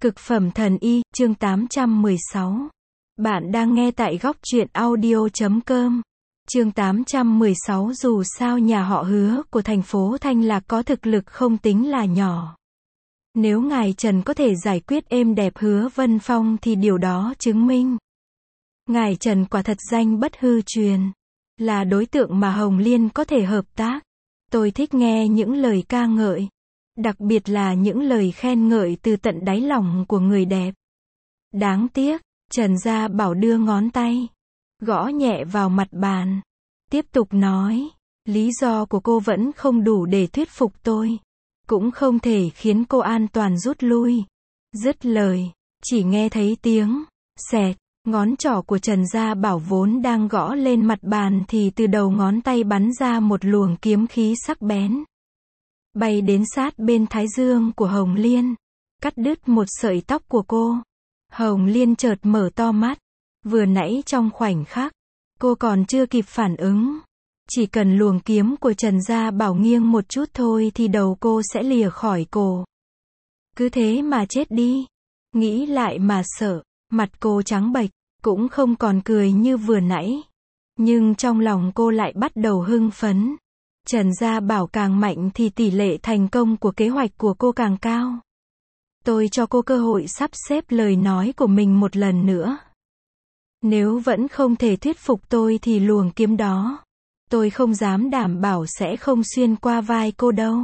Cực phẩm thần y, chương 816. Bạn đang nghe tại góc truyện audio.com. Chương 816. Dù sao nhà họ Hứa của thành phố Thanh Lạc có thực lực không tính là nhỏ. Nếu ngài Trần có thể giải quyết êm đẹp Hứa Vân Phong thì điều đó chứng minh ngài Trần quả thật danh bất hư truyền, là đối tượng mà Hồng Liên có thể hợp tác. Tôi thích nghe những lời ca ngợi, đặc biệt là những lời khen ngợi từ tận đáy lòng của người đẹp. Đáng tiếc, Trần Gia Bảo đưa ngón tay gõ nhẹ vào mặt bàn, tiếp tục nói, lý do của cô vẫn không đủ để thuyết phục tôi, cũng không thể khiến cô an toàn rút lui. Dứt lời, chỉ nghe thấy tiếng xẹt, ngón trỏ của Trần Gia Bảo vốn đang gõ lên mặt bàn thì từ đầu ngón tay bắn ra một luồng kiếm khí sắc bén, bay đến sát bên thái dương của Hồng Liên, cắt đứt một sợi tóc của cô. Hồng Liên chợt mở to mắt, vừa nãy trong khoảnh khắc, cô còn chưa kịp phản ứng. Chỉ cần luồng kiếm của Trần Gia Bảo nghiêng một chút thôi thì đầu cô sẽ lìa khỏi cổ. Cứ thế mà chết đi. Nghĩ lại mà sợ, mặt cô trắng bệch, cũng không còn cười như vừa nãy. Nhưng trong lòng cô lại bắt đầu hưng phấn. Trần Gia Bảo càng mạnh thì tỷ lệ thành công của kế hoạch của cô càng cao. Tôi cho cô cơ hội sắp xếp lời nói của mình một lần nữa. Nếu vẫn không thể thuyết phục tôi thì luồng kiếm đó, tôi không dám đảm bảo sẽ không xuyên qua vai cô đâu.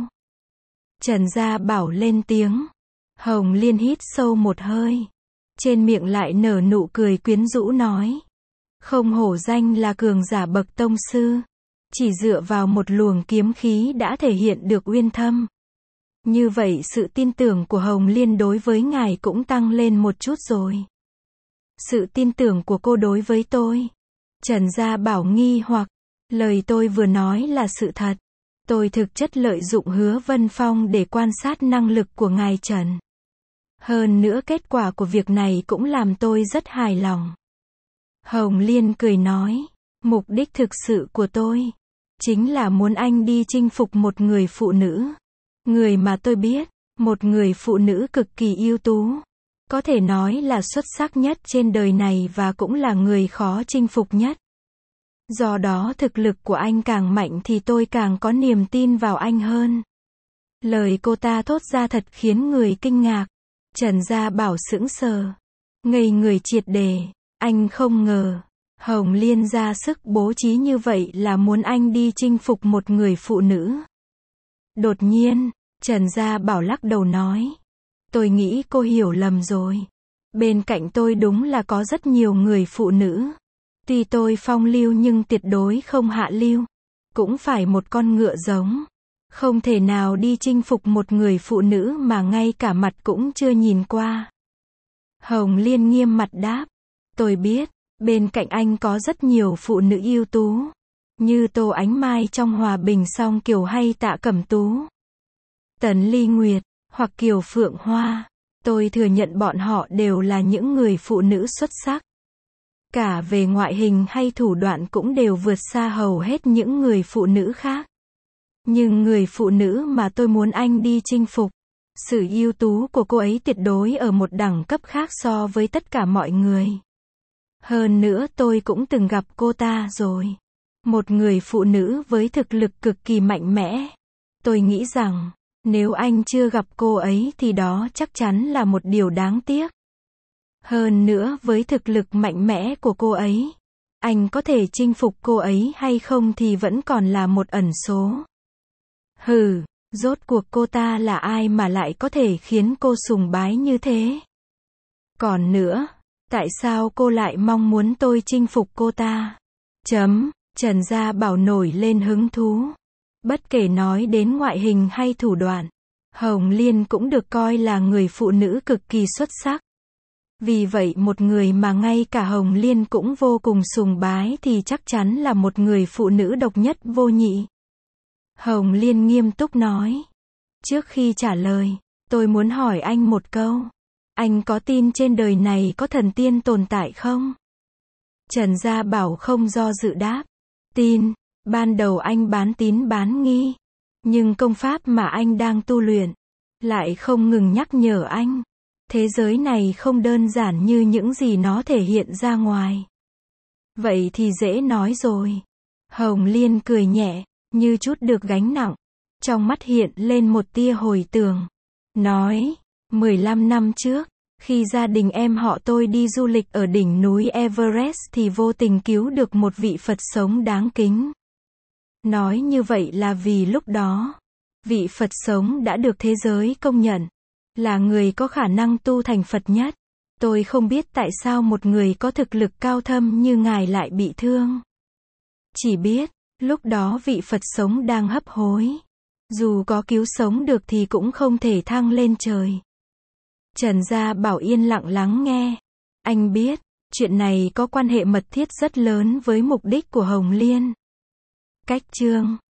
Trần Gia Bảo lên tiếng. Hồng Liên hít sâu một hơi, trên miệng lại nở nụ cười quyến rũ nói, không hổ danh là cường giả bậc tông sư, chỉ dựa vào một luồng kiếm khí đã thể hiện được uyên thâm. Như vậy sự tin tưởng của Hồng Liên đối với ngài cũng tăng lên một chút rồi. Sự tin tưởng của cô đối với tôi? Trần Gia Bảo nghi hoặc, lời tôi vừa nói là sự thật. Tôi thực chất lợi dụng Hứa Vân Phong để quan sát năng lực của ngài Trần. Hơn nữa kết quả của việc này cũng làm tôi rất hài lòng. Hồng Liên cười nói, mục đích thực sự của tôi chính là muốn anh đi chinh phục một người phụ nữ. Người mà tôi biết, một người phụ nữ cực kỳ ưu tú, có thể nói là xuất sắc nhất trên đời này và cũng là người khó chinh phục nhất. Do đó thực lực của anh càng mạnh thì tôi càng có niềm tin vào anh hơn. Lời cô ta thốt ra thật khiến người kinh ngạc. Trần Gia Bảo sững sờ, ngây người triệt để. Anh không ngờ Hồng Liên ra sức bố trí như vậy là muốn anh đi chinh phục một người phụ nữ. Đột nhiên, Trần Gia Bảo lắc đầu nói, tôi nghĩ cô hiểu lầm rồi. Bên cạnh tôi đúng là có rất nhiều người phụ nữ. Tuy tôi phong lưu nhưng tuyệt đối không hạ lưu. Cũng phải một con ngựa giống. Không thể nào đi chinh phục một người phụ nữ mà ngay cả mặt cũng chưa nhìn qua. Hồng Liên nghiêm mặt đáp, tôi biết, bên cạnh anh có rất nhiều phụ nữ ưu tú. Như Tô Ánh Mai trong Hòa Bình Song Kiều hay Tạ Cẩm Tú, Tần Ly Nguyệt, hoặc Kiều Phượng Hoa. Tôi thừa nhận bọn họ đều là những người phụ nữ xuất sắc. Cả về ngoại hình hay thủ đoạn cũng đều vượt xa hầu hết những người phụ nữ khác. Nhưng người phụ nữ mà tôi muốn anh đi chinh phục, sự ưu tú của cô ấy tuyệt đối ở một đẳng cấp khác so với tất cả mọi người. Hơn nữa tôi cũng từng gặp cô ta rồi. Một người phụ nữ với thực lực cực kỳ mạnh mẽ. Tôi nghĩ rằng, nếu anh chưa gặp cô ấy thì đó chắc chắn là một điều đáng tiếc. Hơn nữa với thực lực mạnh mẽ của cô ấy, anh có thể chinh phục cô ấy hay không thì vẫn còn là một ẩn số. Hừ, rốt cuộc cô ta là ai mà lại có thể khiến cô sùng bái như thế? Còn nữa, tại sao cô lại mong muốn tôi chinh phục cô ta? Trần Gia Bảo nổi lên hứng thú. Bất kể nói đến ngoại hình hay thủ đoạn, Hồng Liên cũng được coi là người phụ nữ cực kỳ xuất sắc. Vì vậy một người mà ngay cả Hồng Liên cũng vô cùng sùng bái thì chắc chắn là một người phụ nữ độc nhất vô nhị. Hồng Liên nghiêm túc nói. Trước khi trả lời, tôi muốn hỏi anh một câu. Anh có tin trên đời này có thần tiên tồn tại không? Trần Gia Bảo không do dự đáp. Tin. Ban đầu anh bán tín bán nghi. Nhưng công pháp mà anh đang tu luyện lại không ngừng nhắc nhở anh. Thế giới này không đơn giản như những gì nó thể hiện ra ngoài. Vậy thì dễ nói rồi. Hồng Liên cười nhẹ, như chút được gánh nặng. Trong mắt hiện lên một tia hồi tưởng. Nói, 15 năm trước, khi gia đình em họ tôi đi du lịch ở đỉnh núi Everest thì vô tình cứu được một vị Phật sống đáng kính. Nói như vậy là vì lúc đó, vị Phật sống đã được thế giới công nhận là người có khả năng tu thành Phật nhất. Tôi không biết tại sao một người có thực lực cao thâm như ngài lại bị thương. Chỉ biết, lúc đó vị Phật sống đang hấp hối. Dù có cứu sống được thì cũng không thể thăng lên trời. Trần Gia Bảo yên lặng lắng nghe. Anh biết, chuyện này có quan hệ mật thiết rất lớn với mục đích của Hồng Liên. Cách chương